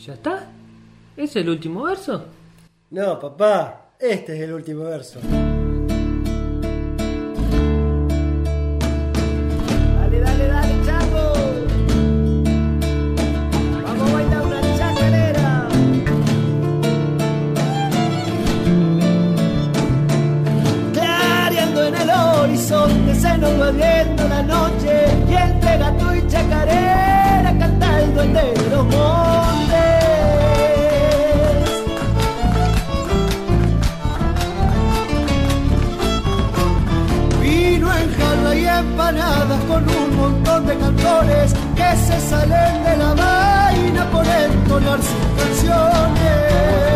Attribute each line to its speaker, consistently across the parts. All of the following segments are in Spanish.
Speaker 1: ¿Ya está? ¿Es el último verso?
Speaker 2: No, papá, este es el último verso.
Speaker 3: Dale, dale, dale, chango. Vamos a bailar una chacarera. Clareando en el horizonte se nos va viendo la noche, y entre gato y chacarera canta el duende de los montes. Vino en jarra y empanadas con un montón de cantores que se salen de la vaina por entonar sus canciones.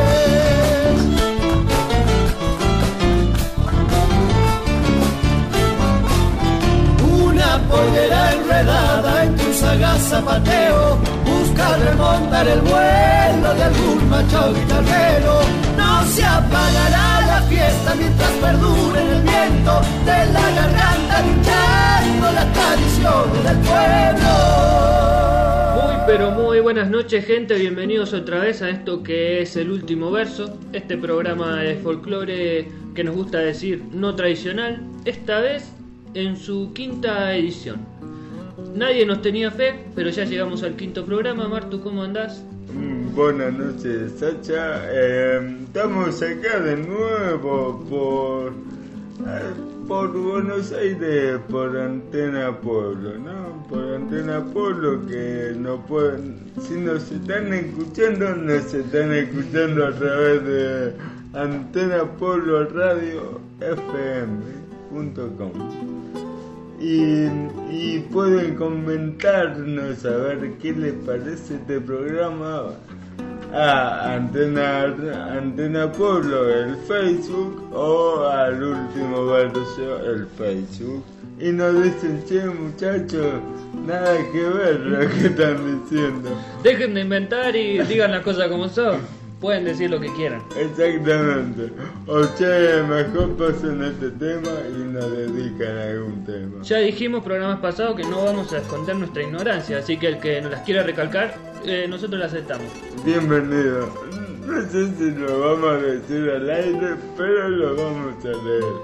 Speaker 3: Una pollera enredada en tu sagaz zapateo busca remontar el vuelo de algún macho guitarrero. No se apagará la fiesta mientras perdure en el viento de la garganta, luchando la tradición del pueblo.
Speaker 1: Muy pero muy buenas noches, gente, bienvenidos otra vez a esto que es el último verso, este programa de folclore que nos gusta decir no tradicional, esta vez en su quinta edición. Nadie nos tenía fe, pero ya llegamos al quinto programa. Martu, ¿cómo andás?
Speaker 4: Buenas noches, Sacha. Estamos acá de nuevo por Buenos Aires, por Antena Pueblo, ¿no? Por Antena Pueblo, que no pueden, si nos están escuchando, nos están escuchando a través de Antena Pueblo Radio FM.com. Y pueden comentarnos a ver qué les parece este programa a Antena Pueblo, el Facebook, o al último verso, el Facebook. Y nos dicen, che muchachos, nada que ver lo que están diciendo.
Speaker 1: Dejen de inventar y digan las cosas como son. Pueden decir lo que quieran.
Speaker 4: Exactamente. O che, mejor pasen este tema y nos dedican a algún tema.
Speaker 1: Ya dijimos programas pasados que no vamos a esconder nuestra ignorancia, así que el que nos las quiera recalcar, nosotros la aceptamos.
Speaker 4: Bienvenido. No sé si lo vamos a decir al aire, pero lo vamos a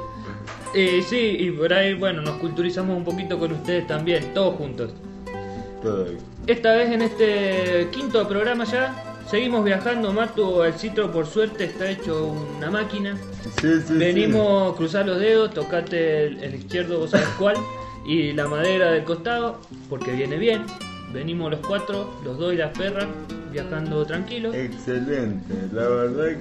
Speaker 4: leer.
Speaker 1: Sí, y por ahí, bueno, nos culturizamos un poquito con ustedes también, todos juntos.
Speaker 4: Todo bien.
Speaker 1: Esta vez en este quinto programa ya seguimos viajando. Martu, el citro por suerte está hecho una máquina.
Speaker 4: Sí,
Speaker 1: venimos, cruzar los dedos, tocate el izquierdo, vos sabés cuál, y la madera del costado, porque viene bien. Venimos los cuatro, los dos y las perras, viajando tranquilos.
Speaker 4: Excelente, la verdad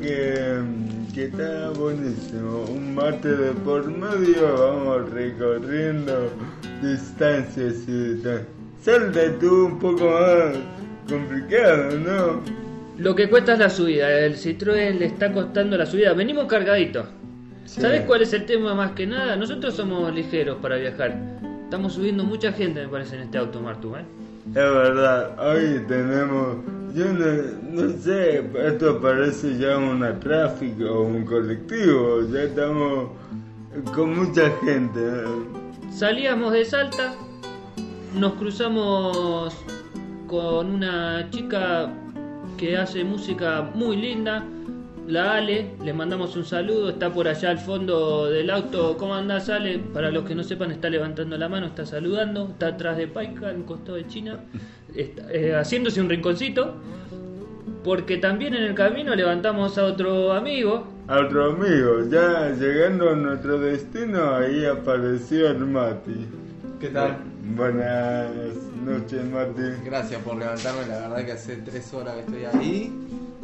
Speaker 4: que está buenísimo. Un mate de por medio, vamos recorriendo distancias y distancias. Salta tú un poco más complicado, ¿no?
Speaker 1: Lo que cuesta es la subida, el Citroën le está costando la subida. Venimos cargaditos.
Speaker 4: Sí.
Speaker 1: ¿Sabés cuál es el tema más que nada? Nosotros somos ligeros para viajar. Estamos subiendo mucha gente, me parece, en este auto, Martu, ¿eh?
Speaker 4: Es verdad, hoy tenemos, yo no sé, esto parece ya una tráfico o un colectivo, ya estamos con mucha gente.
Speaker 1: Salíamos de Salta, nos cruzamos con una chica que hace música muy linda, la Ale, le mandamos un saludo, está por allá al fondo del auto. ¿Cómo andás, Ale? Para los que no sepan, está levantando la mano, está saludando, está atrás de Paica, al costado de China, está, haciéndose un rinconcito, porque también en el camino levantamos a otro amigo.
Speaker 4: Ya llegando a nuestro destino, ahí apareció el Mati.
Speaker 5: ¿Qué tal?
Speaker 4: Buenas noches, Mati.
Speaker 5: Gracias por levantarme, la verdad que hace 3 horas que estoy ahí.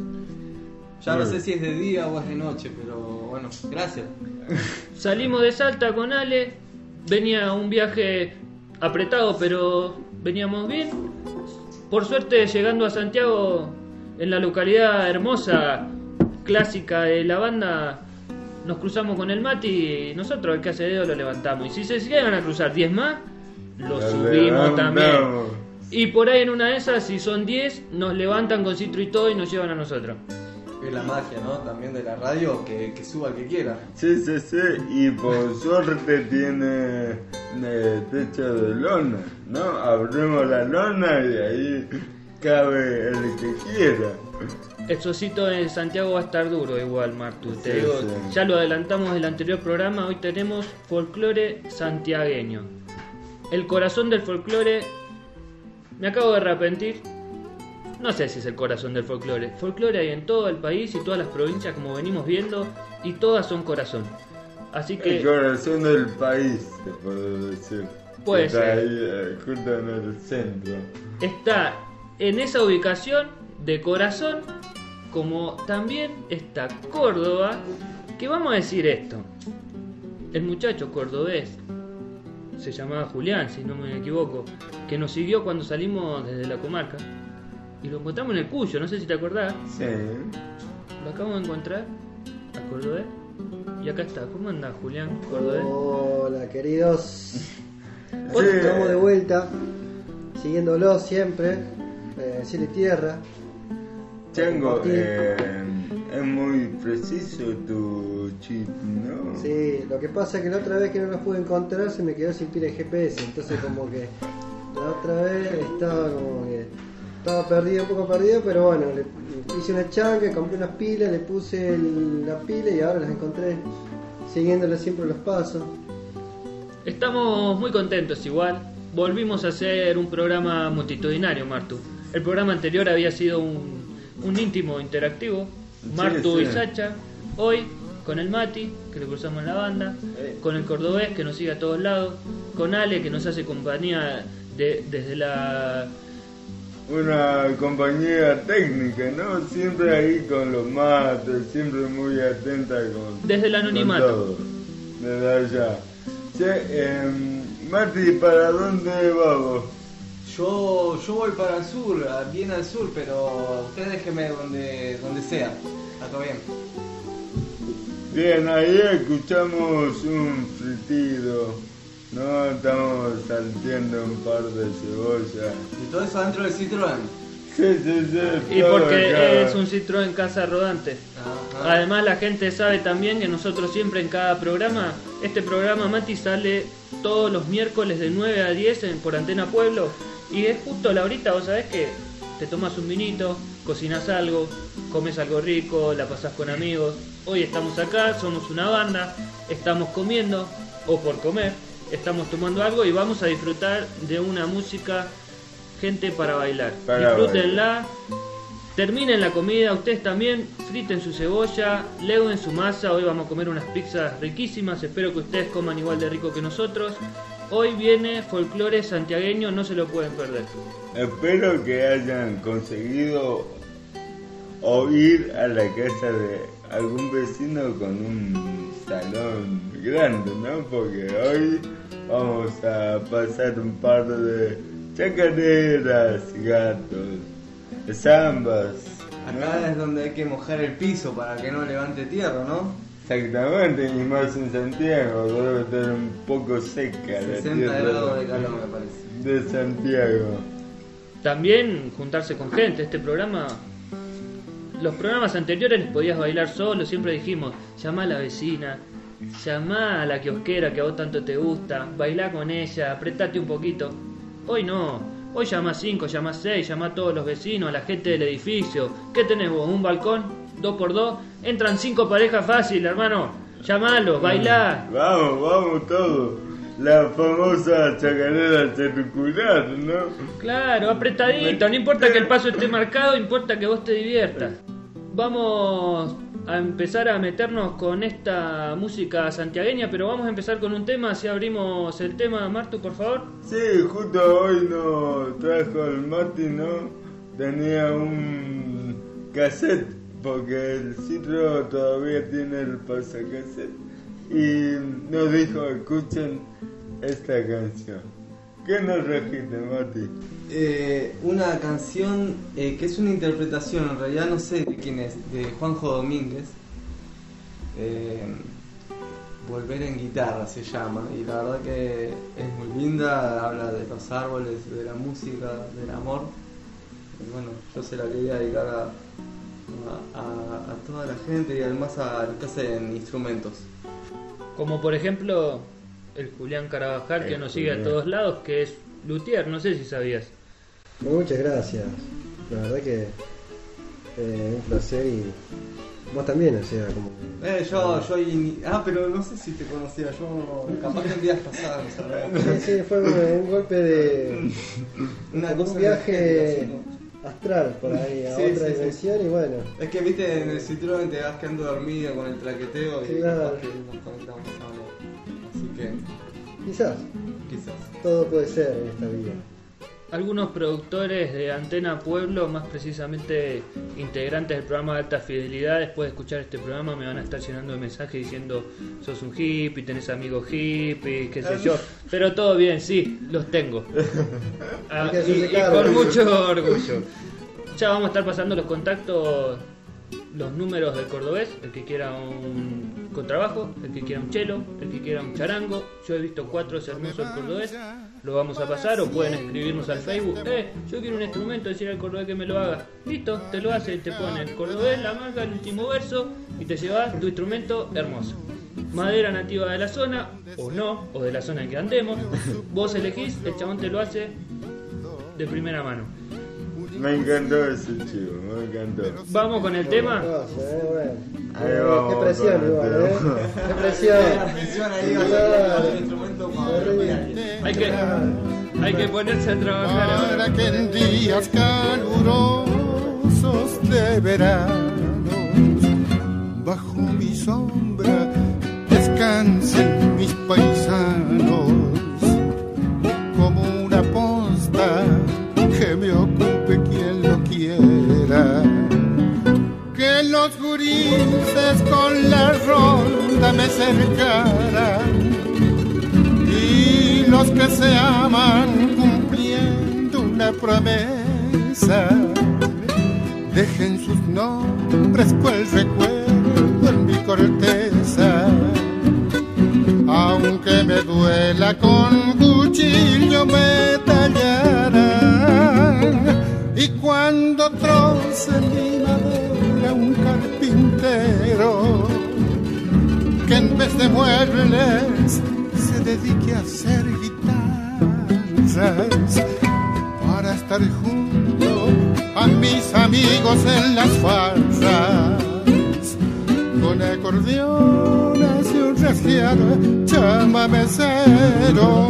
Speaker 5: Ya no
Speaker 4: Bueno.
Speaker 5: sé si es de día o es de noche, pero bueno, gracias.
Speaker 1: Salimos de Salta con Ale, venía un viaje apretado, pero veníamos bien. Por suerte, llegando a Santiago, en la localidad hermosa, clásica de la banda, nos cruzamos con el Mati y nosotros, el que hace dedo, lo levantamos. Y si se llegan a cruzar 10 más, lo subimos también. Y por ahí en una de esas, si son 10, nos levantan con citro y todo y nos llevan a nosotros.
Speaker 5: Es la magia, ¿no? También de la radio, que suba el que quiera.
Speaker 4: Sí, y por suerte tiene techo de lona, ¿no? Abrimos la lona y ahí cabe el que quiera.
Speaker 1: El socito de Santiago va a estar duro igual, Martu. Te
Speaker 4: Sí,
Speaker 1: digo,
Speaker 4: sí.
Speaker 1: ya lo adelantamos del anterior programa, hoy tenemos folclore santiagueño. El corazón del folclore, me acabo de arrepentir, no sé si es el corazón del folclore. Folclore hay en todo el país y todas las provincias, como venimos viendo, y todas son corazón. Así
Speaker 4: El
Speaker 1: que
Speaker 4: corazón del país, se puede decir.
Speaker 1: Puede
Speaker 4: Está
Speaker 1: ser.
Speaker 4: ahí, justo en el centro.
Speaker 1: está en esa ubicación de corazón, como también está Córdoba, que vamos a decir esto. El muchacho cordobés, se llamaba Julián, si no me equivoco, que nos siguió cuando salimos desde la comarca, y lo encontramos en el Cuyo, no sé si te acordás,
Speaker 4: Sí.
Speaker 1: lo acabamos de encontrar, a Cordobés, y acá está. ¿Cómo anda Julián Cordobés?
Speaker 2: Hola, queridos.
Speaker 4: Sí.
Speaker 2: Estamos de vuelta, siguiéndolo siempre, cielo y tierra.
Speaker 4: Chango,
Speaker 2: Compartir.
Speaker 4: es muy preciso tu chip, ¿no?
Speaker 2: Sí, lo que pasa es que la otra vez que no los pude encontrar se me quedó sin pila de GPS, entonces como que la otra vez estaba perdido, un poco perdido, pero bueno, le hice una changa, compré unas pilas, le puse la pila y ahora las encontré, siguiéndole siempre los pasos.
Speaker 1: Estamos muy contentos igual. Volvimos a hacer un programa multitudinario, Martu. El programa anterior había sido un íntimo interactivo. Martu
Speaker 4: sí.
Speaker 1: y Sacha. Hoy con el Mati, que le cruzamos en la banda. Con el Cordobés, que nos sigue a todos lados. Con Ale, que nos hace compañía desde la...
Speaker 4: Una compañía técnica, ¿no? Siempre ahí con los mates, siempre muy atenta con...
Speaker 1: Desde el anonimato.
Speaker 4: con todo. Desde allá. Che, Marti, ¿para dónde vamos?
Speaker 5: Yo voy para el sur, bien al sur, pero ustedes déjenme donde sea. Está todo bien.
Speaker 4: Bien, ahí escuchamos un fritido, ¿no? Estamos salteando un par de cebollas.
Speaker 5: Y todo eso dentro del Citroën.
Speaker 4: Sí.
Speaker 1: Y
Speaker 4: todo
Speaker 1: porque
Speaker 4: acá.
Speaker 1: es un Citroën casa rodante.
Speaker 5: Ajá.
Speaker 1: Además la gente sabe también que nosotros siempre en cada programa, este programa Mati sale todos los miércoles de 9 a 10 por Antena Pueblo, y es justo la horita, vos sabés que te tomas un vinito, cocinas algo, comes algo rico, la pasás con amigos. Hoy estamos acá, somos una banda, estamos comiendo o por comer, estamos tomando algo y vamos a disfrutar de una música, gente, para bailar.
Speaker 4: Para
Speaker 1: Disfrútenla. Terminen la comida, ustedes también friten su cebolla, leguen su masa. Hoy vamos a comer unas pizzas riquísimas, espero que ustedes coman igual de rico que nosotros. Hoy viene folclore santiagueño, no se lo pueden perder.
Speaker 4: Espero que hayan conseguido oír a la casa de algún vecino con un salón grande, ¿no? Porque hoy vamos a pasar un par de chacareras, gatos, zambas, ¿no?
Speaker 5: Acá es donde hay que mojar el piso para que no levante tierra, ¿no?
Speaker 4: Exactamente, y más en Santiago, debe estar un poco seca la
Speaker 5: 60
Speaker 4: tierra
Speaker 5: grados de calor, me parece.
Speaker 4: de Santiago.
Speaker 1: También juntarse con gente, este programa... Los programas anteriores les podías bailar solo, siempre dijimos, llama a la vecina, llama a la kiosquera que a vos tanto te gusta, bailá con ella, apretate un poquito. Hoy no, hoy llama a 5, llama a 6, llama a todos los vecinos, a la gente del edificio. ¿Qué tenés vos? ¿Un balcón? 2x2, entran 5 parejas fácil, hermano. Llamalo, bailá.
Speaker 4: Vamos todos. La famosa chacarera circular, ¿no?
Speaker 1: Claro, apretadito, no importa que el paso esté marcado, importa que vos te diviertas. Vamos a empezar a meternos con esta música santiagueña, pero vamos a empezar con un tema. Si abrimos el tema, Martu, por favor.
Speaker 4: Sí, justo hoy nos trajo el Mati, ¿no? Tenía un cassette, porque el Citro todavía tiene el pasacassette. Y nos dijo, escuchen esta canción. ¿Qué nos trajiste, Mati?
Speaker 5: Una canción que es una interpretación, en realidad no sé de quién es, de Juanjo Domínguez. Volver en guitarra se llama, y la verdad que es muy linda, habla de los árboles, de la música, del amor. Y bueno, yo se la quería dedicar a toda la gente y además a los que hacen instrumentos.
Speaker 1: Como por ejemplo el Julián Carabajal, que nos sigue a todos lados, que es luthier, no sé si sabías.
Speaker 2: Muchas gracias. La verdad que un placer y vos también, o sea, como...
Speaker 5: pero no sé si te conocía, yo capaz que en días pasados,
Speaker 2: Sí, fue un golpe de... un viaje astral por ahí, a otra dimensión y bueno.
Speaker 5: Es que viste, en el Citroën te vas quedando dormido con el traqueteo y
Speaker 2: claro.
Speaker 5: capaz que nos conectamos a hablar. Así que...
Speaker 2: Quizás. Todo puede ser en esta vida.
Speaker 1: Algunos productores de Antena Pueblo, más precisamente integrantes del programa de Alta Fidelidad, después de escuchar este programa me van a estar llenando de mensajes diciendo sos un hippie, tenés amigos hippies, qué sé yo. Pero todo bien, sí, los tengo. Y con mucho orgullo. Ya vamos a estar pasando los contactos, los números del cordobés, el que quiera un contrabajo, el que quiera un cello, el que quiera un charango. Yo he visto 4 hermosos del cordobés, lo vamos a pasar, o pueden escribirnos al Facebook, yo quiero un instrumento, decir al cordobés que me lo haga. Listo, te lo hace, te pone el cordobés, la manga, el último verso y te llevas tu instrumento hermoso. Madera nativa de la zona, o no, o de la zona en que andemos, vos elegís, el chabón te lo hace de primera mano.
Speaker 4: Me encantó ese chivo, me encantó.
Speaker 1: Vamos con el tema.
Speaker 4: Ahí vamos.
Speaker 2: Qué presión igual, Qué presión.
Speaker 5: El instrumento
Speaker 1: hay que ponerse a trabajar ahora.
Speaker 3: Para que en días calurosos de verano, bajo mi sombra descansen mis paisanos, como una posta que me ocupe quien lo quiera. Que los gurises con la ronda me cercaran, y los que se aman cumpliendo una promesa dejen sus nombres cual recuerdo en mi corteza. Aunque me duela con cuchillo me tallarán, y cuando troce mi madera un carpintero que en vez de muebles se dedique a hacer guitarras para estar junto a mis amigos en las farsas, con acordeones y un rasguear chamamecero.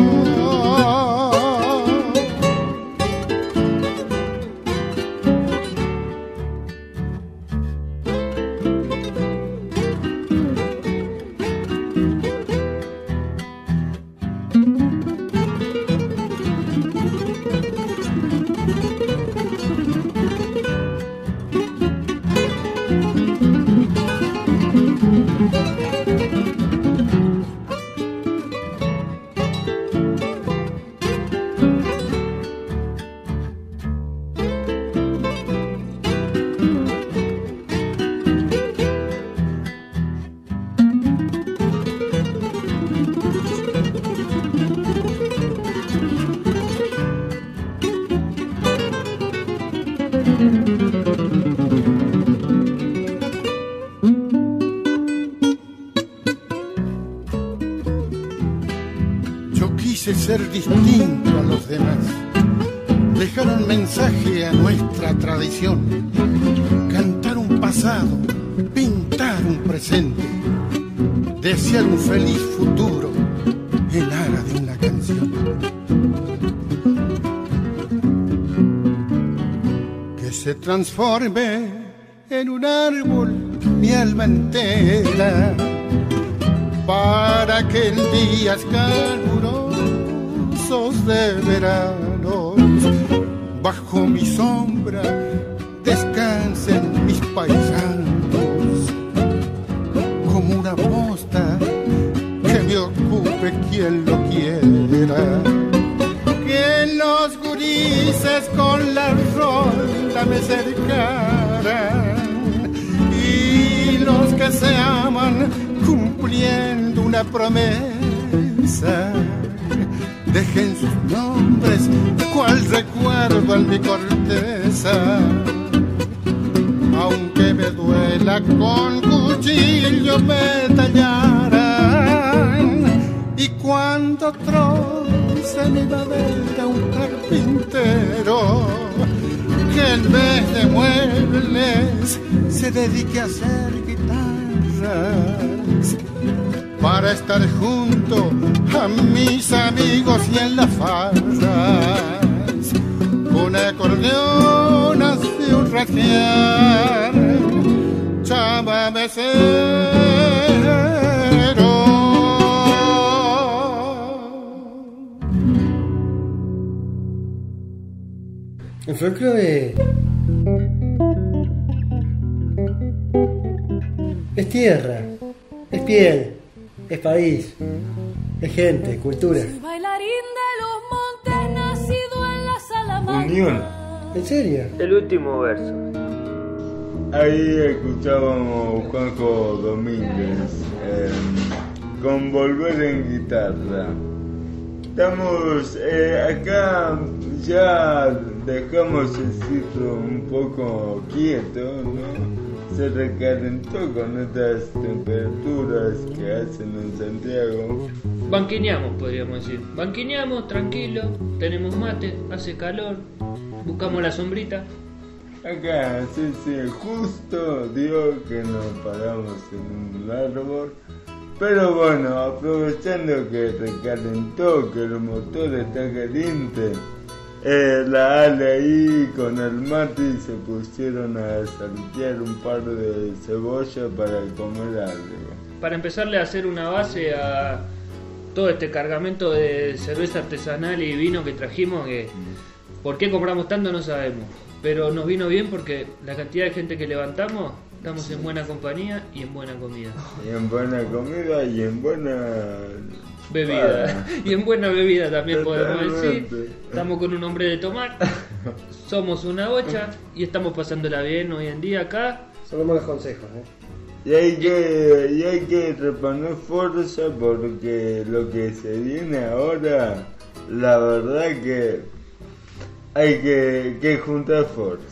Speaker 3: Ser distinto a los demás, dejar un mensaje a nuestra tradición, cantar un pasado, pintar un presente, desear un feliz futuro en aras de una canción. Que se transforme en un árbol mi alma entera, para que en días calurosos de verano bajo mi sombra descansen mis paisanos, como una posta que me ocupe quien lo quiera. Que los gurises con la ronda me cercaran, y los que se aman cumpliendo una promesa dejen sus nombres cual recuerdo en mi corteza. Aunque me duela con cuchillo me tallarán, y cuando troce mi madera un carpintero que en vez
Speaker 6: de muebles se dedique a hacer guitarras para estar junto a mis amigos y en las farras. Un acordeón hace un rajear, chamamecero.
Speaker 2: El folclore es tierra, es piel, es país, es gente, cultura.
Speaker 7: Soy bailarín de los montes, nacido en la Salamanca.
Speaker 4: Unión.
Speaker 2: ¿En serio?
Speaker 1: El último verso.
Speaker 4: Ahí escuchábamos Juanjo Domínguez con Volver en Guitarra. Estamos acá, ya dejamos el sitio un poco quieto, ¿no? Se recalentó con estas temperaturas que hacen en Santiago.
Speaker 1: Banquineamos, podríamos decir. Banquineamos, tranquilo, tenemos mate, hace calor, buscamos la sombrita.
Speaker 4: Acá, sí, justo dio que nos paramos en un árbol. Pero bueno, aprovechando que recalentó, que el motor está caliente, la Ale ahí con el mate y se pusieron a saltear un par de cebolla para comer algo.
Speaker 1: Para empezarle a hacer una base a todo este cargamento de cerveza artesanal y vino que trajimos, que por qué compramos tanto no sabemos, pero nos vino bien porque la cantidad de gente que levantamos, estamos en buena compañía y en buena comida.
Speaker 4: Y en buena comida y en buena
Speaker 1: bebida. Y en buena bebida también podemos decir.
Speaker 4: Totalmente.
Speaker 1: Estamos con un hombre de tomar, somos una bocha y estamos pasándola bien hoy en día acá.
Speaker 2: Solo malos consejos,
Speaker 4: Y hay que reponer fuerza porque lo que se viene ahora, la verdad que hay que juntar fuerza.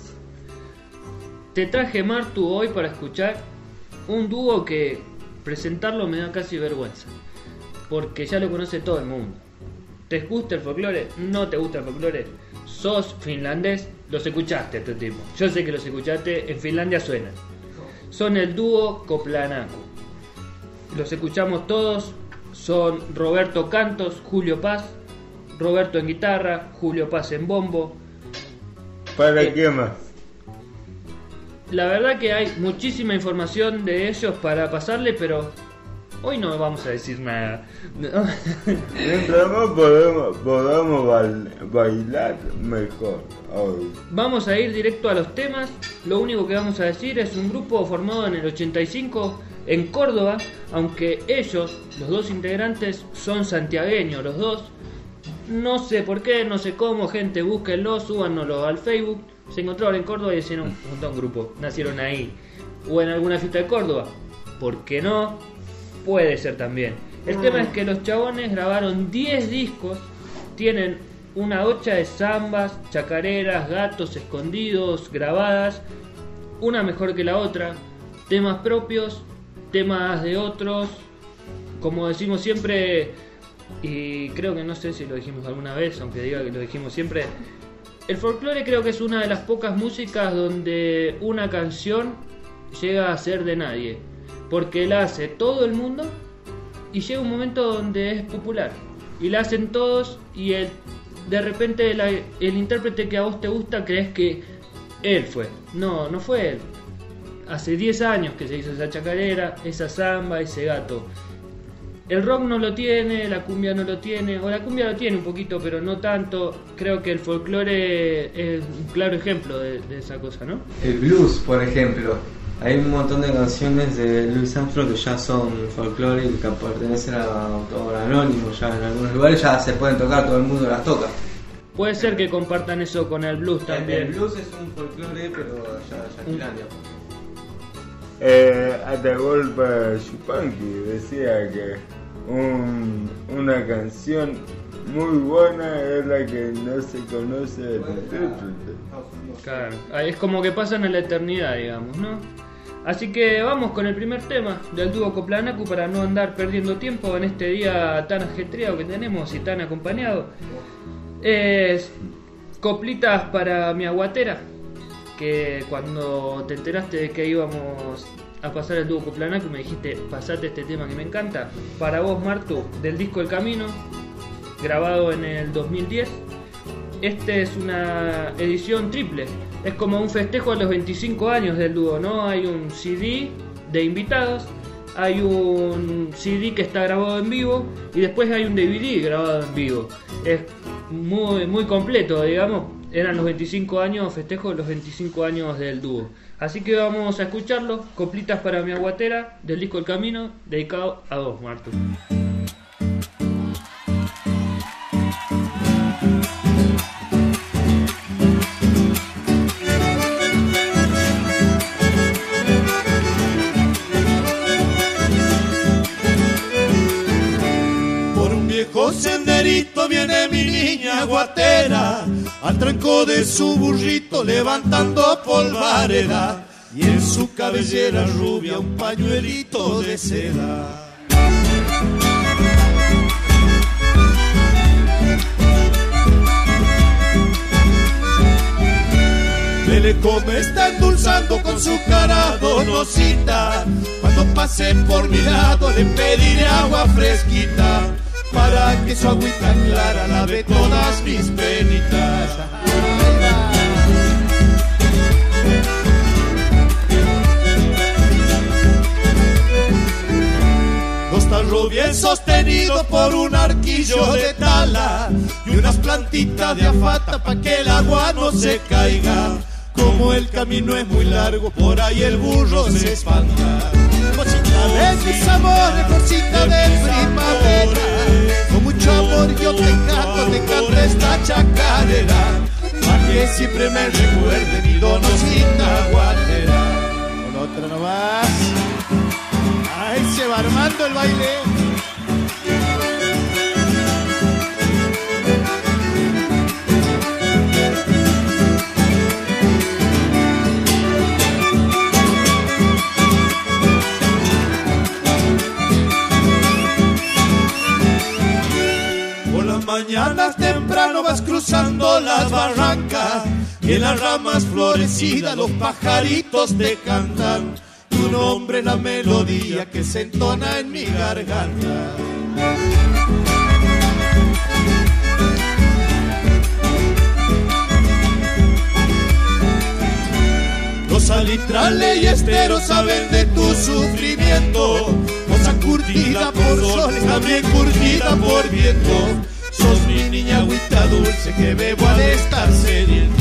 Speaker 1: Te traje Martu hoy para escuchar un dúo que presentarlo me da casi vergüenza, porque ya lo conoce todo el mundo. ¿Te gusta el folclore? ¿No te gusta el folclore? ¿Sos finlandés? Los escuchaste a este tipo. Yo sé que los escuchaste, en Finlandia suenan. Son el dúo Koplanaku. Los escuchamos todos, son Roberto Cantos, Julio Paz, Roberto en guitarra, Julio Paz en bombo.
Speaker 4: ¿Para qué más?
Speaker 1: La verdad que hay muchísima información de ellos para pasarle, pero hoy no vamos a decir nada.
Speaker 4: Mientras más podamos bailar, mejor. Hoy.
Speaker 1: Vamos a ir directo a los temas. Lo único que vamos a decir es un grupo formado en el 85 en Córdoba, aunque ellos, los dos integrantes, son santiagueños, los dos. No sé por qué, no sé cómo, gente, búsquenlo, súbanoslo al Facebook. Se encontraron en Córdoba y hicieron un grupo, nacieron ahí. O en alguna fiesta de Córdoba. ¿Por qué no? Puede ser también. El tema es que los chabones grabaron 10 discos, tienen una hocha de zambas, chacareras, gatos escondidos, grabadas, una mejor que la otra, temas propios, temas de otros, como decimos siempre, y creo que no sé si lo dijimos alguna vez, aunque diga que lo dijimos siempre, el folclore creo que es una de las pocas músicas donde una canción llega a ser de nadie, porque la hace todo el mundo y llega un momento donde es popular y la hacen todos y de repente el intérprete que a vos te gusta crees que él fue. No fue él. Hace 10 años que se hizo esa chacarera, esa samba, ese gato. El rock no lo tiene, la cumbia no lo tiene, o la cumbia lo tiene un poquito, pero no tanto. Creo que el folclore es un claro ejemplo de esa cosa, ¿no?
Speaker 5: El blues, por ejemplo. Hay un montón de canciones de Louis Armstrong que ya son folclore y que pertenecen a autor anónimo. Ya en algunos lugares ya se pueden tocar, todo el mundo las toca.
Speaker 1: Puede ser que compartan eso con el blues también.
Speaker 5: El blues es un folclore, pero ya en Finlandia.
Speaker 4: Atahualpa Yupanqui decía que una canción muy buena es la que no se conoce el intérprete.
Speaker 1: Claro, es como que pasan en la eternidad, digamos, ¿no? Así que vamos con el primer tema del dúo Koplanaku para no andar perdiendo tiempo en este día tan ajetreado que tenemos y tan acompañado. Es Coplitas para mi aguatera. que cuando te enteraste de que íbamos a pasar el dúo Coplanacu me dijiste, pasate este tema que me encanta. Para vos, Martu, del disco El Camino, grabado en el 2010. Este es una edición triple, es como un festejo a los 25 años del dúo, ¿no? Hay un CD de invitados, hay un CD que está grabado en vivo y después hay un DVD grabado en vivo. Es muy completo, digamos. Eran los 25 años, festejo los 25 años del dúo. Así que vamos a escucharlo, Coplitas para mi aguatera, del disco El Camino, dedicado a vos, Martu.
Speaker 3: Senderito viene mi niña aguatera, al tranco de su burrito levantando polvareda, y en su cabellera rubia un pañuelito de seda. Leleco me está endulzando con su cara donosita, cuando pase por mi lado le pediré agua fresquita, para que su agüita clara lave todas mis penitas. Los tallos bien sostenidos por un arquillo de tala y unas plantitas de afata pa' que el agua no se caiga. Como el camino es muy largo, por ahí el burro se espanta. Cosita de mis amores, cosita de primavera, con mucho amor yo te canto esta chacarera, pa' que siempre me recuerde mi donosita aguatera. Con otra nomás, ahí se va armando el baile. Mañanas temprano vas cruzando las barrancas y en las ramas florecidas los pajaritos te cantan tu nombre, la melodía que se entona en mi garganta. Los salitrales y esteros saben de tu sufrimiento, cosa curtida por soles, también curtida por viento. Sos mi niña agüita dulce que bebo al estar sediento.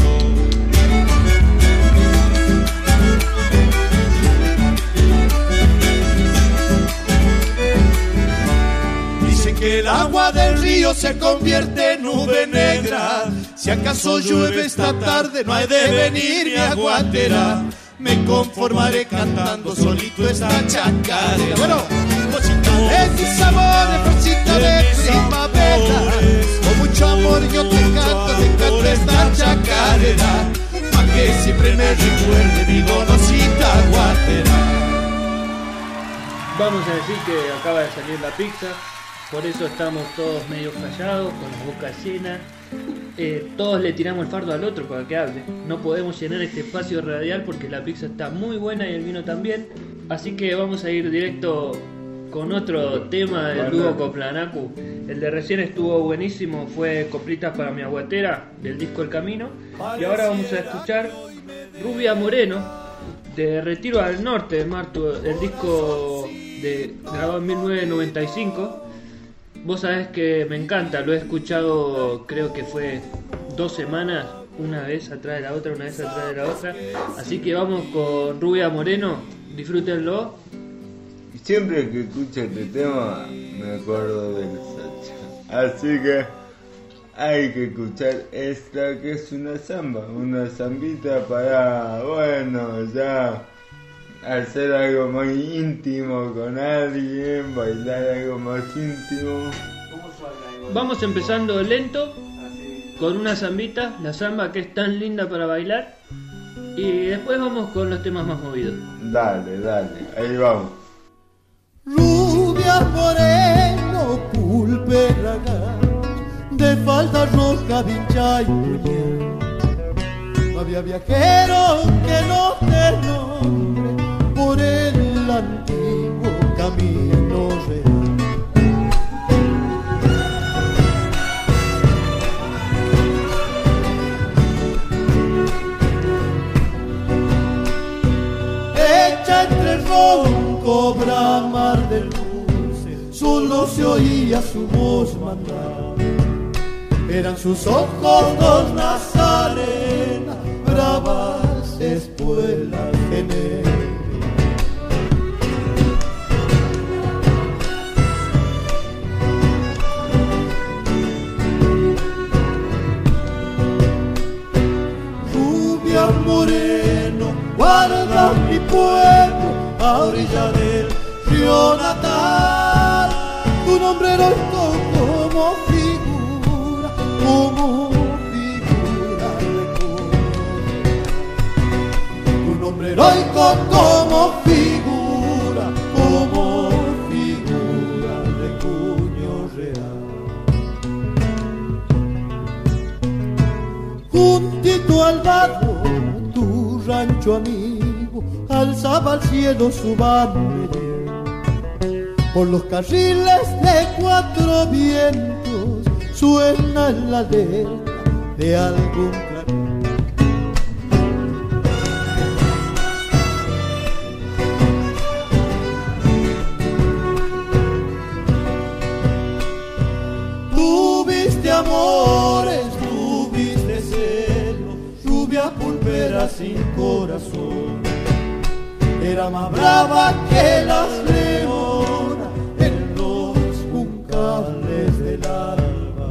Speaker 3: Dicen que el agua del río se convierte en nube negra. Si acaso llueve esta tarde no hay de venir mi aguatera. Me conformaré cantando solito esta chacarera. Bueno, cosita de mis amores, cosita de primavera, con mucho amor yo te canto esta chacarera, pa' que siempre me recuerde mi donosita aguatera.
Speaker 1: Vamos a decir que acaba de salir la pizza, por eso estamos todos medio callados, con la boca llena. Todos le tiramos el fardo al otro para que hable. No podemos llenar este espacio radial porque la pizza está muy buena y el vino también. Así que vamos a ir directo con otro tema del dúo Coplanacu. El de recién estuvo buenísimo, fue Coplitas para mi aguatera, del disco El Camino. Y ahora vamos a escuchar Rubia Moreno, de Retiro al Norte, Martu, el disco grabado en 1995. Vos sabés que me encanta, lo he escuchado, creo que fue 2 semanas, una vez atrás de la otra, una vez atrás de la otra. Así que vamos con Rubia Moreno, disfrútenlo.
Speaker 4: Siempre que escucho este tema me acuerdo del Sacha. Así que hay que escuchar esta que es una zambita para, bueno, ya hacer algo más íntimo con alguien, bailar algo más íntimo.
Speaker 1: Vamos empezando lento, con una zambita, la zamba que es tan linda para bailar, y después vamos con los temas más movidos.
Speaker 4: Dale, ahí vamos.
Speaker 3: Rubia moreno, pulpe raga, de falda roja, vincha y muñeca, había viajero que no te nombre por el antiguo camino real. Hecha entre ronco bramar del dulce, solo se oía su voz mandar. Eran sus ojos dos nazarenas, bravas espuelas en él. Rubia moreno, guarda mi pueblo a orilla del río natal. Tu nombre heroico como figura de cuño. Tu nombre heroico como figura de cuño real. Juntito al barro, tu rancho amigo alzaba al cielo su banderín. Por los carriles de cuatro vientos suena la alerta de algún clarín. Tuviste amores, tuviste celos, rubia pulpera sin corazón. Era más brava que las leonas en los juncales del alba.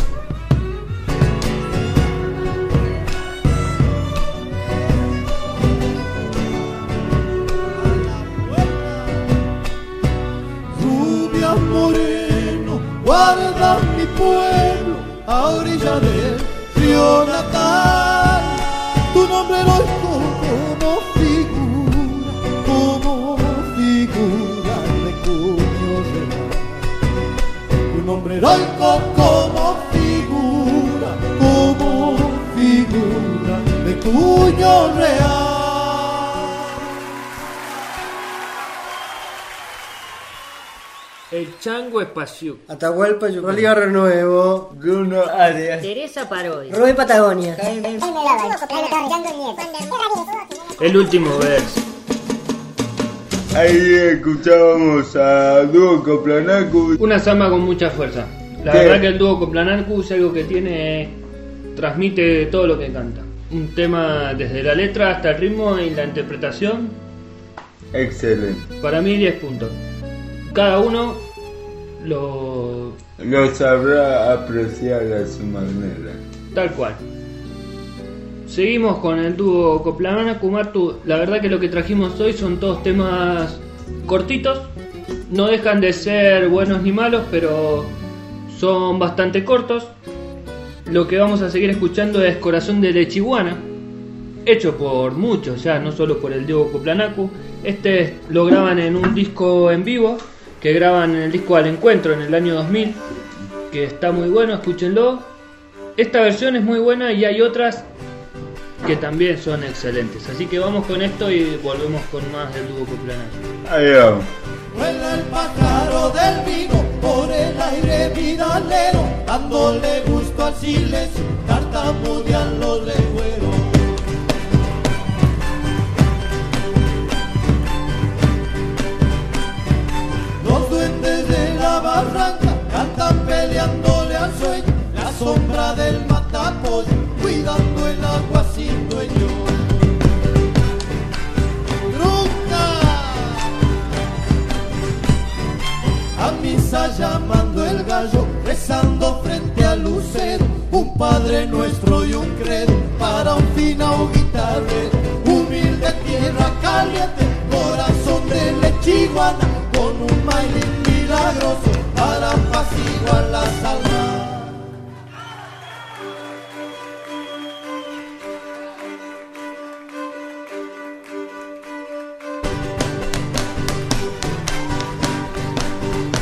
Speaker 3: Rubia moreno, guarda mi pueblo a orilla del río natal. Tu nombre heroico como figura de cuño real. Tu nombre heroico como figura de cuño real.
Speaker 1: El Chango Espacio.
Speaker 2: Atahualpa, Rodrigo Renuevo,
Speaker 4: Bruno Arias.
Speaker 8: Teresa Parodi.
Speaker 2: Rubén Patagonia.
Speaker 1: El último verso.
Speaker 4: Ahí escuchábamos a Dúo Coplanacu.
Speaker 1: Una samba con mucha fuerza. La
Speaker 4: ¿Qué?
Speaker 1: verdad que el dúo Coplanacu es algo que transmite todo lo que canta. Un tema desde la letra hasta el ritmo y la interpretación.
Speaker 4: Excelente.
Speaker 1: Para mí 10 puntos. Cada uno lo
Speaker 4: sabrá apreciar a su manera.
Speaker 1: tal cual. Seguimos con el dúo Coplanacu. Martu, la verdad que lo que trajimos hoy son todos temas cortitos. No dejan de ser buenos ni malos, pero son bastante cortos. Lo que vamos a seguir escuchando es Corazón de Lechiguana, hecho por muchos ya, no solo por el dúo Coplanacu. Este lo graban en un disco en vivo, que graban en el disco Al Encuentro en el año 2000, que está muy bueno, escúchenlo. Esta versión es muy buena y hay otras que también son excelentes. Así que vamos con esto y volvemos con más del dúo Coplanacu.
Speaker 4: Adiós.
Speaker 3: Vuela el pájaro del vino por el aire vidalero, dándole gusto al silencio, tartamudean los legüeros. Los duendes de la barranca cantan peleándole al sueño, la sombra del matapollo, cuidando el agua sin dueño. A misa llamando el gallo, rezando frente al lucero, un Padre Nuestro y un credo para un finao guitarrero. Humilde tierra caliente, corazón de Lechiguana, con un mailín milagroso para apaciguar las almas.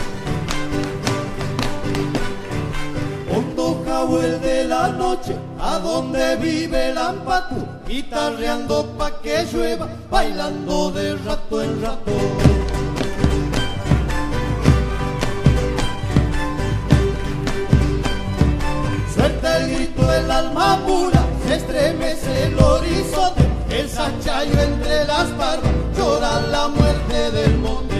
Speaker 3: El de la noche a donde vive el ampatu, guitarreando pa' que llueva, bailando de rato en rato. Suelta el grito el alma pura, se estremece el horizonte, el sachayo entre las barbas, llora la muerte del monte.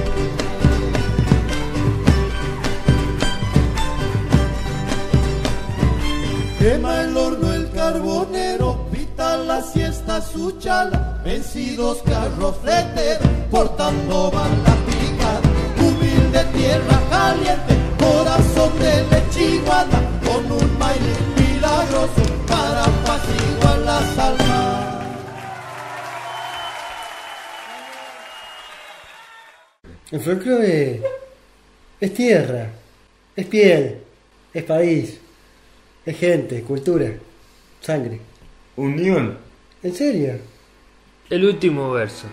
Speaker 3: Quema el horno el carbonero, pita la siesta su chala, vencidos carros freteros, portando van la picada, humilde tierra caliente, corazón de lechiguana, con un baile milagroso para apaciguar las almas.
Speaker 2: El folclore es tierra, es piel, es país, es gente, cultura, sangre.
Speaker 4: Unión.
Speaker 2: ¿En serio?
Speaker 1: El último verso.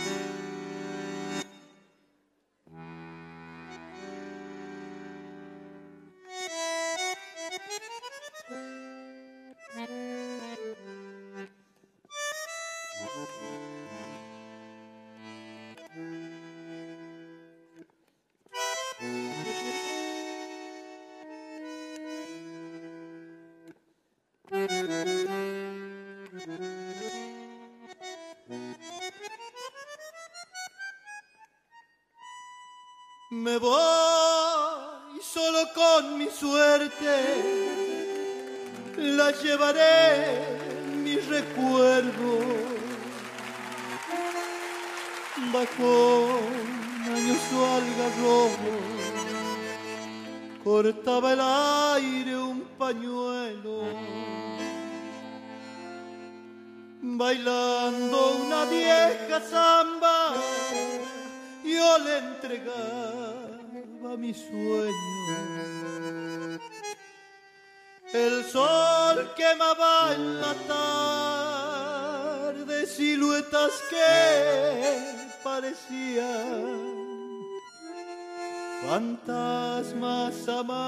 Speaker 3: Me voy solo con mi suerte, la llevaré en mi recuerdo. Bajo un añoso algarrobo, cortaba el aire un pañuelo, bailando una vieja samba. Yo le entregaba mi sueño. El sol quemaba en la tarde siluetas que parecían fantasmas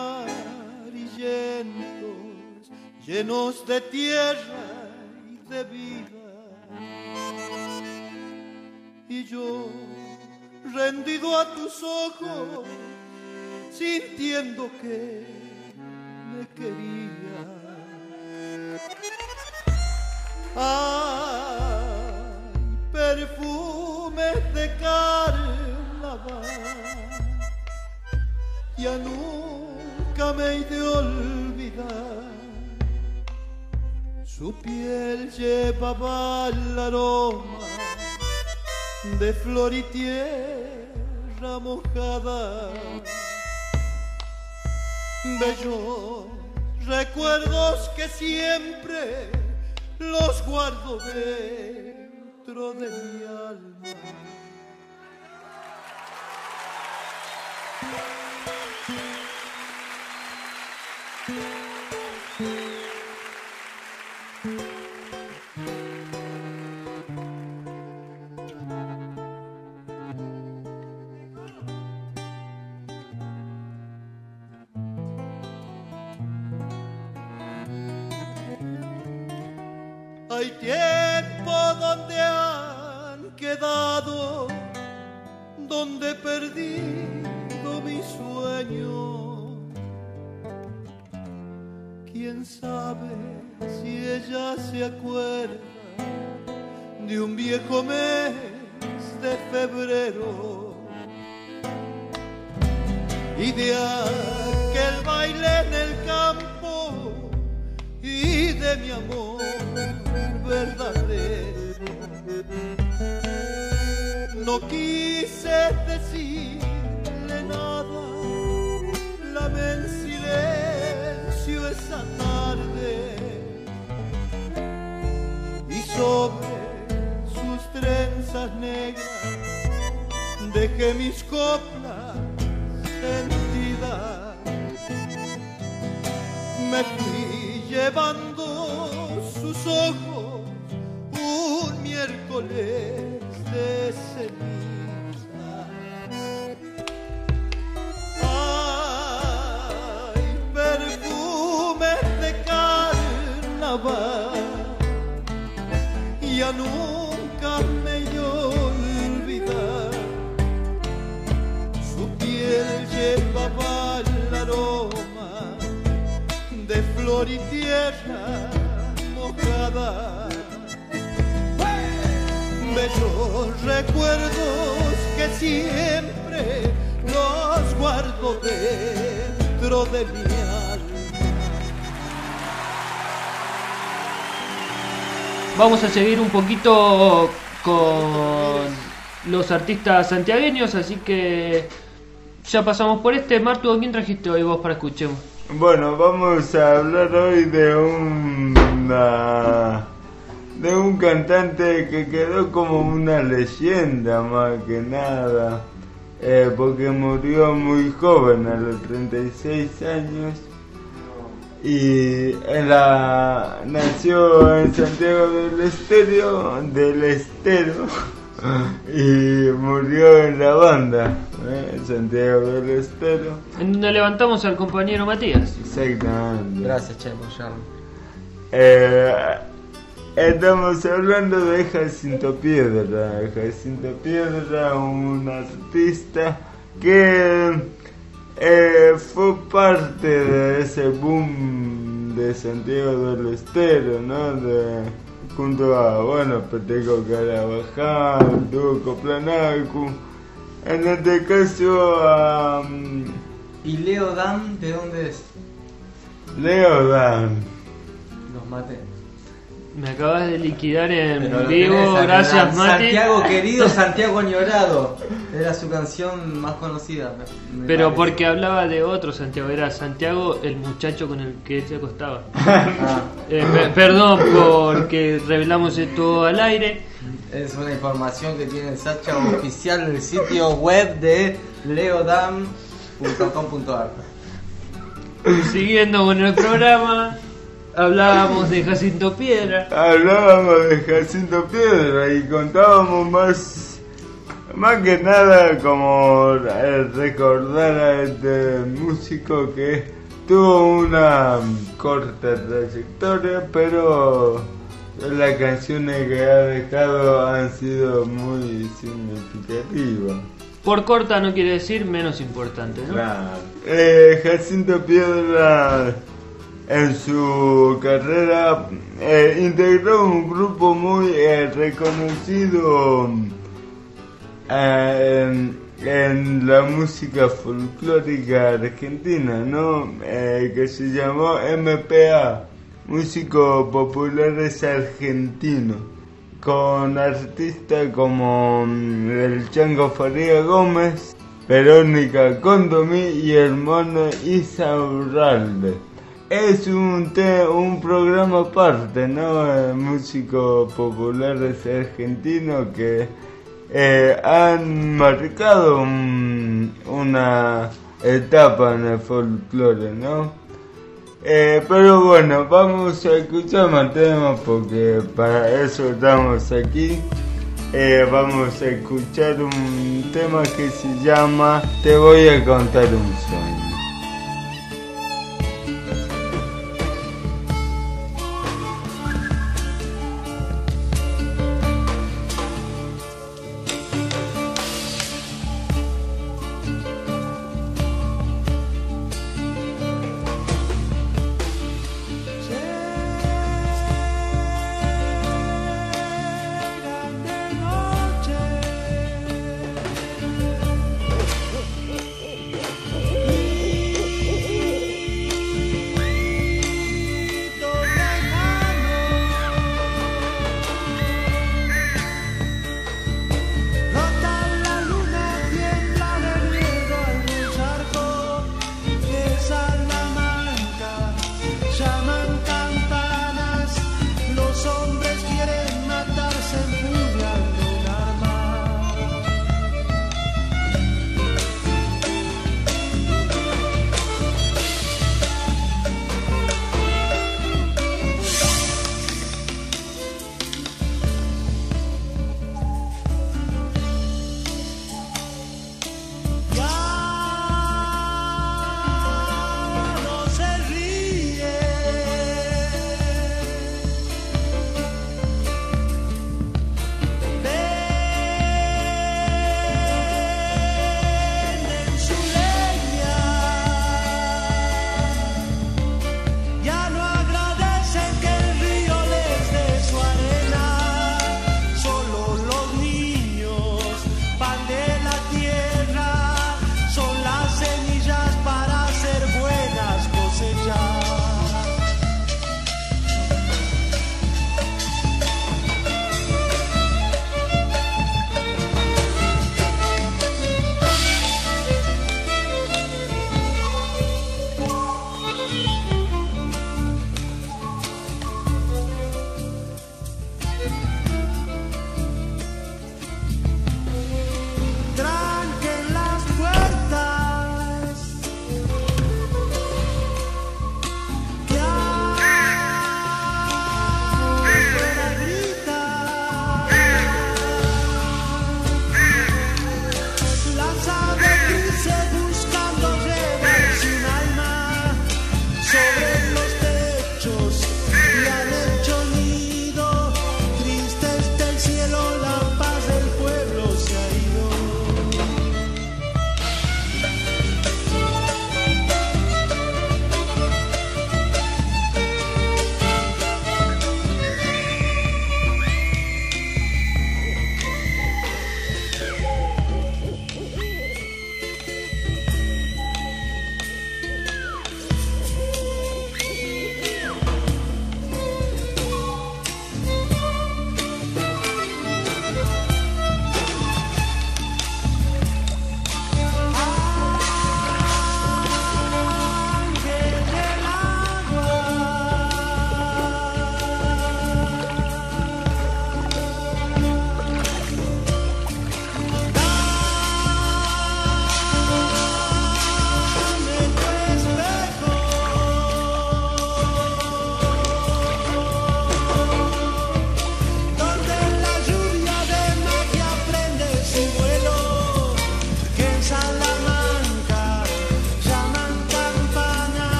Speaker 3: amarillentos, llenos de tierra y de vida. Y yo, rendido a tus ojos, sintiendo que me quería. Ay, perfumes de carnaval, ya nunca me he de olvidar. Su piel llevaba el aroma de flor y tierra mojada. Bellos recuerdos que siempre los guardo dentro de mi alma. Hay tiempo donde han quedado, donde he perdido mi sueño. Quién sabe si ella se acuerda de un viejo mes de febrero y de aquel baile en el campo y de mi amor verdadero. No quise decirle nada, lamé en silencio esa tarde y sobre sus trenzas negras dejé mis coplas sentidas. Me fui llevando sus ojos un miércoles de ceniza. Ay, perfumes de carnaval, ella nunca me hizo olvidar. Su piel llevaba el aroma de flor y tierra mojada. Bellos recuerdos que siempre los guardo dentro de mi alma.
Speaker 1: Vamos a seguir un poquito con los artistas santiagueños, así que ya pasamos por este. Martu, ¿a quién trajiste hoy vos para escuchemos?
Speaker 4: Bueno, vamos a hablar hoy de un cantante que quedó como una leyenda más que nada, porque murió muy joven, a los 36 años, y nació en Santiago del Estero, y murió en la banda, Santiago del Estero.
Speaker 1: En donde levantamos al compañero Matías.
Speaker 4: Exactamente.
Speaker 5: Gracias, Che, por llamarme.
Speaker 4: Estamos hablando de Jacinto Piedra. Jacinto Piedra, un artista que fue parte de ese boom de Santiago del Estero, ¿no? Junto a, Peteco Carabajal, Duco Planacu, en este caso a...
Speaker 5: ¿Y Leo Dan de dónde es?
Speaker 4: Leo Dan.
Speaker 5: Los maté.
Speaker 1: Me acabas de liquidar en
Speaker 5: Pero lo
Speaker 1: vivo,
Speaker 5: tenés,
Speaker 1: gracias Mati.
Speaker 5: Santiago querido, Santiago añorado. Era su canción más conocida. me
Speaker 1: Pero
Speaker 5: parece.
Speaker 1: porque hablaba de otro Santiago, era Santiago el muchacho con el que él se acostaba.
Speaker 5: Ah,
Speaker 1: Perdón porque revelamos esto al aire.
Speaker 5: es una información que tiene Sacha oficial en el sitio web de leodam.com.ar.
Speaker 1: Siguiendo con el programa, hablábamos de Jacinto Piedra.
Speaker 4: Hablábamos de Jacinto Piedra y contábamos más que nada como recordar a este músico que tuvo una corta trayectoria, pero las canciones que ha dejado han sido muy significativas.
Speaker 1: Por corta no quiere decir menos importante, ¿no?
Speaker 4: Claro. Jacinto Piedra en su carrera integró un grupo muy reconocido en la música folclórica argentina, ¿no? Que se llamó MPA, Músicos Populares Argentinos, con artistas como el Chango Faría Gómez, Verónica Condomí y el Mono Isaurralde. Es un programa aparte, ¿no? Músicos populares argentinos que han marcado una etapa en el folclore, ¿no? Pero bueno, vamos a escuchar más temas porque para eso estamos aquí. Vamos a escuchar un tema que se llama Te voy a contar un sueño.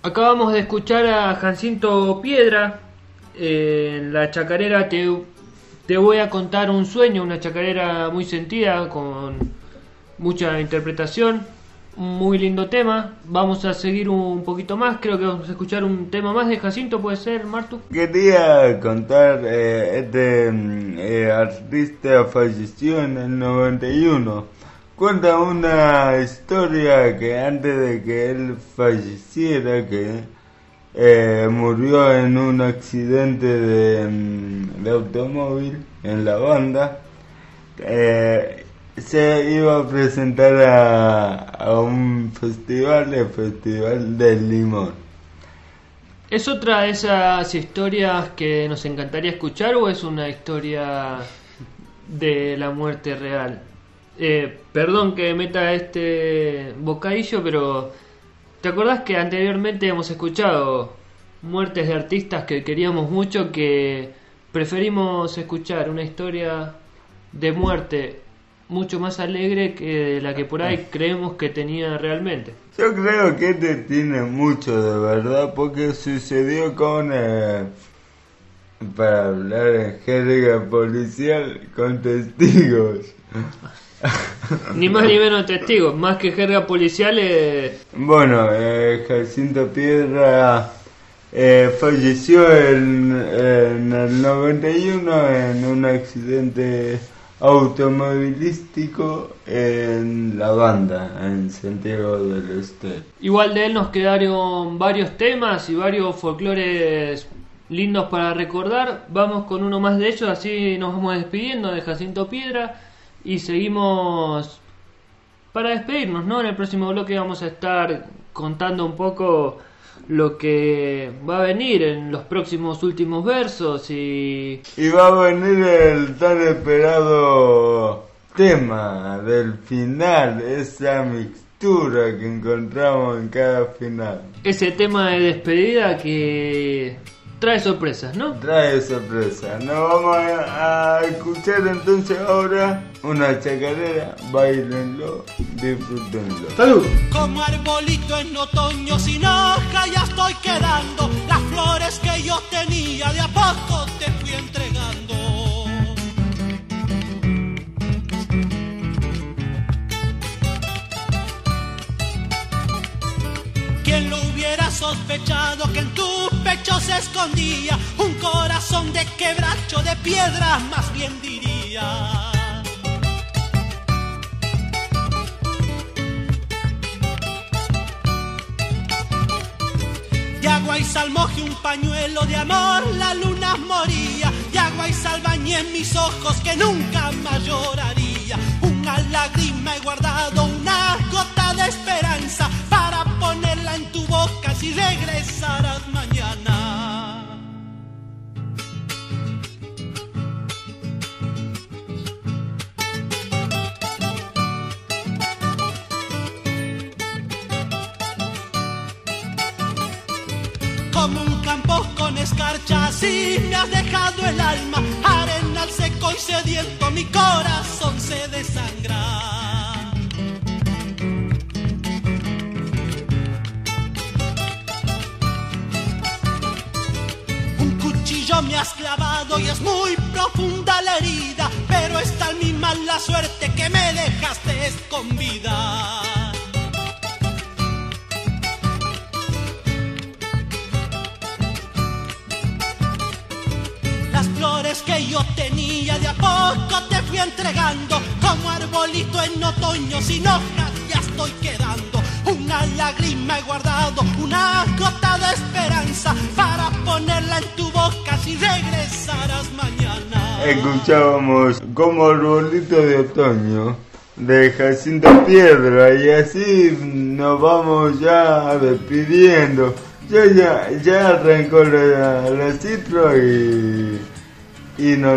Speaker 1: Acabamos de escuchar a Jacinto Piedra en la chacarera Te voy a contar un sueño, una chacarera muy sentida con mucha interpretación, un muy lindo tema. Vamos a seguir un poquito más, creo que vamos a escuchar un tema más de Jacinto, ¿puede ser, Martu?
Speaker 4: Quería contar, artista falleció en el 91. Cuenta una historia que antes de que él falleciera, que murió en un accidente de automóvil en la banda. Se iba a presentar a un festival, el Festival del Limón.
Speaker 1: ¿Es otra de esas historias que nos encantaría escuchar o es una historia de la muerte real? Perdón que meta este bocadillo, pero ¿te acordás que anteriormente hemos escuchado muertes de artistas que queríamos mucho, que preferimos escuchar una historia de muerte mucho más alegre que la que por ahí creemos que tenía realmente?
Speaker 4: Yo creo que este tiene mucho de verdad, porque sucedió con, para hablar en jerga policial, con testigos.
Speaker 1: Ni más ni menos testigos, más que jerga policial.
Speaker 4: Bueno, Jacinto Piedra falleció en el 91 en un accidente automovilístico en La Banda, en Santiago del Estero.
Speaker 1: Igual de él nos quedaron varios temas y varios folclores lindos para recordar. Vamos con uno más de ellos, así nos vamos despidiendo de Jacinto Piedra. Y seguimos para despedirnos, ¿no? En el próximo bloque vamos a estar contando un poco lo que va a venir en los próximos últimos versos y
Speaker 4: va a venir el tan esperado tema del final, esa mixtura que encontramos en cada final.
Speaker 1: Ese tema de despedida que trae sorpresas, ¿no?
Speaker 4: Trae sorpresas. Nos vamos a escuchar entonces ahora una chacarera. Bailenlo, disfrútenlo.
Speaker 2: ¡Salud!
Speaker 3: Como arbolito en otoño sin hoja ya estoy quedando. Las flores que yo tenía de a poco te fui entregando. ¿Quién lo hubiera sospechado que en tu pecho se escondía un corazón de quebracho, de piedra más bien diría? De agua y sal mojé un pañuelo de amor, la luna moría. De agua y sal bañé en mis ojos que nunca más lloraría. Una lágrima he guardado, una gota de esperanza para ponerla en tu boca si regresaras mañana. Como un campo con escarcha, así me has dejado el alma, arenal seco y sediento, mi corazón se desangra. Un cuchillo me has clavado y es muy profunda la herida, pero es tal mi mala suerte que me dejaste con vida. Que yo tenía de a poco te fui entregando, como arbolito en otoño sin hojas ya estoy quedando. Una lágrima he guardado, una gota de esperanza para ponerla en tu boca si regresaras mañana.
Speaker 4: Escuchábamos Como arbolito de otoño de Jacinto Piedra, y así nos vamos ya despidiendo. Ya arrancó la citro y nos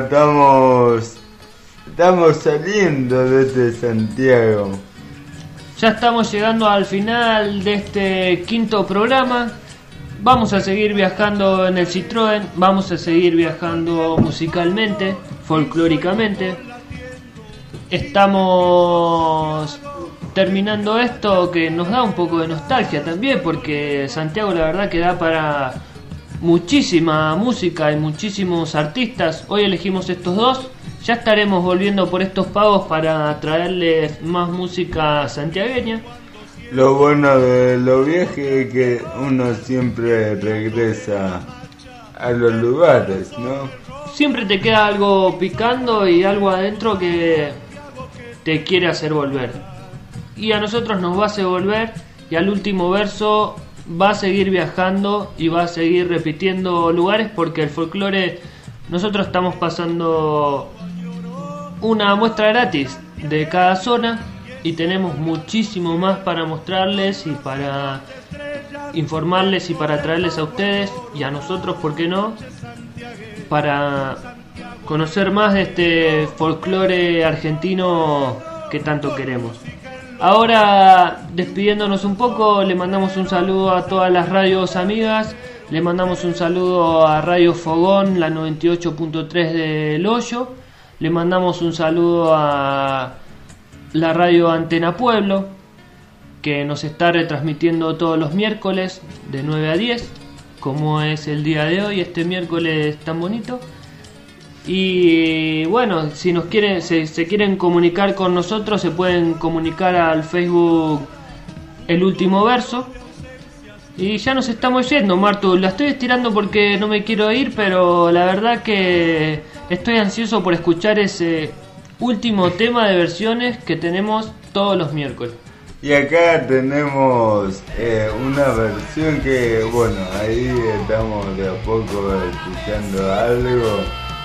Speaker 4: estamos saliendo desde Santiago.
Speaker 1: Ya estamos llegando al final de este quinto programa. Vamos a seguir viajando en el Citroën, vamos a seguir viajando musicalmente, folclóricamente. Estamos terminando esto que nos da un poco de nostalgia también, porque Santiago la verdad que da para muchísima música y muchísimos artistas. Hoy elegimos estos dos, ya estaremos volviendo por estos pagos para traerles más música santiagueña.
Speaker 4: Lo bueno de los viajes es que uno siempre regresa a los lugares, ¿no?
Speaker 1: Siempre te queda algo picando y algo adentro que te quiere hacer volver. Y a nosotros nos va a hacer volver, y al último verso va a seguir viajando y va a seguir repitiendo lugares, porque el folclore, nosotros estamos pasando una muestra gratis de cada zona y tenemos muchísimo más para mostrarles y para informarles y para traerles a ustedes y a nosotros, ¿por qué no?, para conocer más de este folclore argentino que tanto queremos. Ahora, despidiéndonos un poco, le mandamos un saludo a todas las radios amigas, le mandamos un saludo a Radio Fogón, la 98.3 del Hoyo, le mandamos un saludo a la radio Antena Pueblo, que nos está retransmitiendo todos los miércoles de 9 a 10, como es el día de hoy, este miércoles tan bonito. Y bueno, si nos quieren, se quieren comunicar con nosotros, se pueden comunicar al Facebook El Último Verso. Y ya nos estamos yendo, Martu, la estoy estirando porque no me quiero ir, pero la verdad que estoy ansioso por escuchar ese último tema de versiones que tenemos todos los miércoles.
Speaker 4: Y acá tenemos una versión que, bueno, ahí estamos de a poco escuchando algo.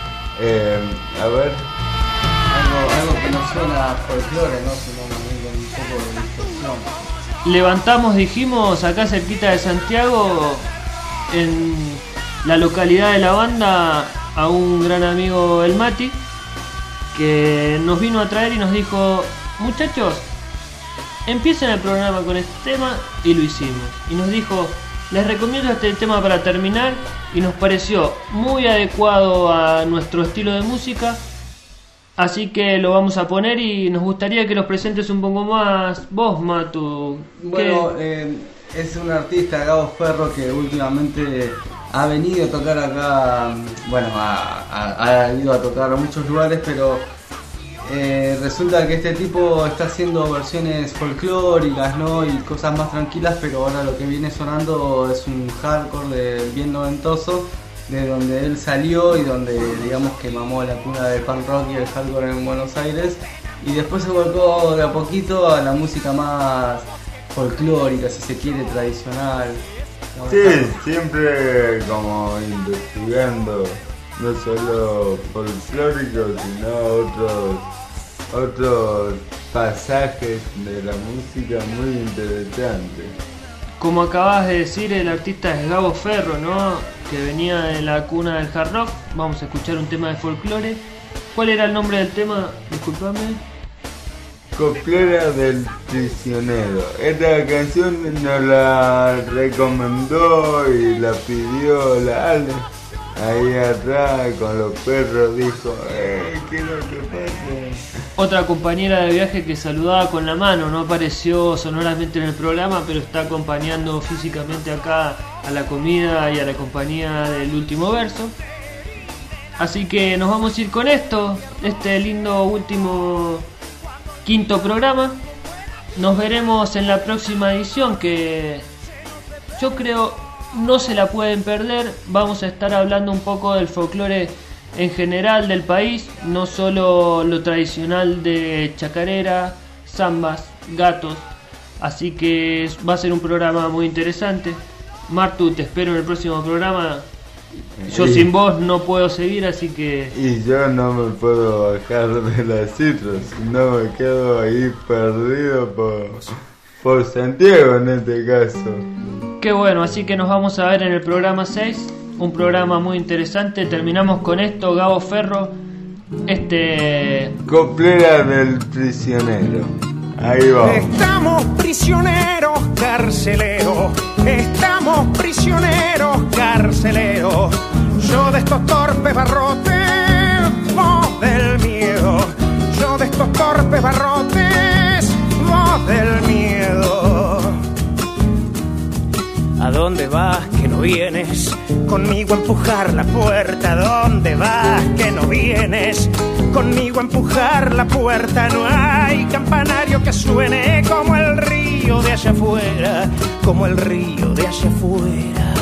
Speaker 4: A ver.
Speaker 5: Algo que no suena a folclore, ¿no? Sino un poco de distorsión.
Speaker 1: Levantamos, dijimos, acá cerquita de Santiago, en la localidad de La Banda, a un gran amigo, el Mati, que nos vino a traer y nos dijo: muchachos, empiecen el programa con este tema, y lo hicimos. Y nos dijo: les recomiendo este tema para terminar, y nos pareció muy adecuado a nuestro estilo de música, así que lo vamos a poner y nos gustaría que los presentes un poco más vos, Matu.
Speaker 5: Bueno, es un artista, Gabo Ferro, que últimamente ha venido a tocar acá, bueno, ha ido a tocar a muchos lugares, pero resulta que este tipo está haciendo versiones folclóricas, ¿no? Y cosas más tranquilas, pero ahora lo que viene sonando es un hardcore bien noventoso, de donde él salió y donde, digamos, que mamó la cuna del punk rock y el hardcore en Buenos Aires, y después se volcó de a poquito a la música más folclórica, si se quiere, tradicional.
Speaker 4: Sí, siempre como investigando no solo folclóricos, sino otros pasajes de la música muy interesantes.
Speaker 1: Como acabas de decir, el artista es Gabo Ferro, ¿no? Que venía de la cuna del hard rock. Vamos a escuchar un tema de folclore. ¿Cuál era el nombre del tema? Disculpame.
Speaker 4: Coplera del Prisionero. Esta canción nos la recomendó y la pidió la Ale. Ahí atrás con los perros dijo: quiero que pase.
Speaker 1: Otra compañera de viaje que saludaba con la mano, no apareció sonoramente en el programa, pero está acompañando físicamente acá a la comida y a la compañía del último verso. Así que nos vamos a ir con esto, este lindo último quinto programa. Nos veremos en la próxima edición, que yo creo no se la pueden perder. Vamos a estar hablando un poco del folclore en general del país, no solo lo tradicional de chacarera, zambas, gatos. Así que va a ser un programa muy interesante. Martu, te espero en el próximo programa. Yo sin vos no puedo seguir, así que...
Speaker 4: Y yo no me puedo bajar de las cifras, no me quedo ahí perdido por Santiago en este caso.
Speaker 1: Qué bueno, así que nos vamos a ver en el programa 6, un programa muy interesante. Terminamos con esto, Gabo Ferro,
Speaker 4: Coplera del Prisionero. Ahí va.
Speaker 3: Estamos prisioneros carceleros, estamos prisioneros carceleros. Yo de estos torpes barrotes, vos del miedo. Yo de estos torpes barrotes, vos del miedo. ¿A dónde vas que no vienes? Conmigo a empujar la puerta. ¿A dónde vas que no vienes? Conmigo a empujar la puerta. No hay campanario que suene como el río de allá afuera, como el río de allá afuera.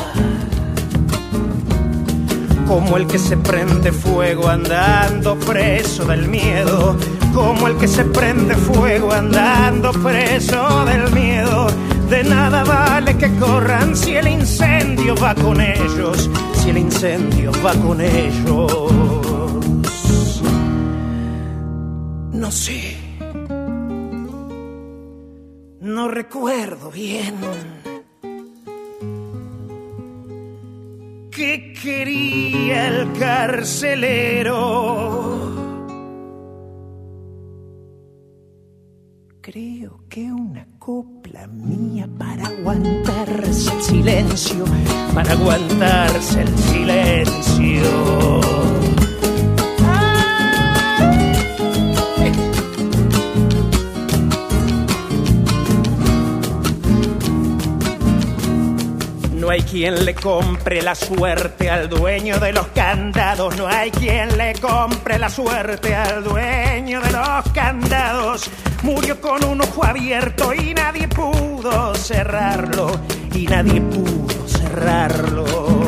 Speaker 3: Como el que se prende fuego andando preso del miedo. Como el que se prende fuego andando preso del miedo. De nada vale que corran si el incendio va con ellos, si el incendio va con ellos. No sé, no recuerdo bien qué quería el carcelero. Creo que una copla mía para aguantarse el silencio, para aguantarse el silencio. No hay quien le compre la suerte al dueño de los candados. No hay quien le compre la suerte al dueño de los candados. Murió con un ojo abierto y nadie pudo cerrarlo. Y nadie pudo cerrarlo.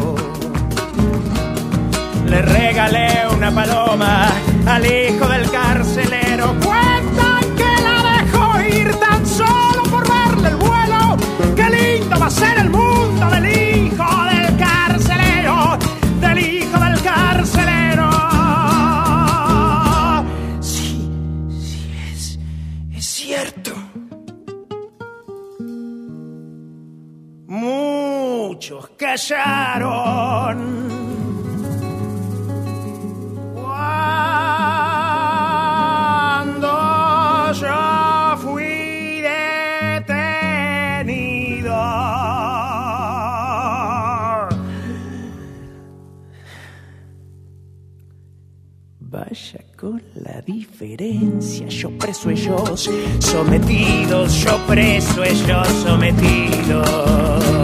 Speaker 3: Le regalé una paloma al hijo del carcelero. Cuentan que la dejó ir tan solo por verle el vuelo. ¡Qué lindo va a ser el mundo del hijo del carcelero! ¡Del hijo del carcelero! Sí, es cierto. Muchos callaron. Cuando yo fui detenido. Vaya con la diferencia, yo preso, ellos sometidos, yo preso, ellos sometidos.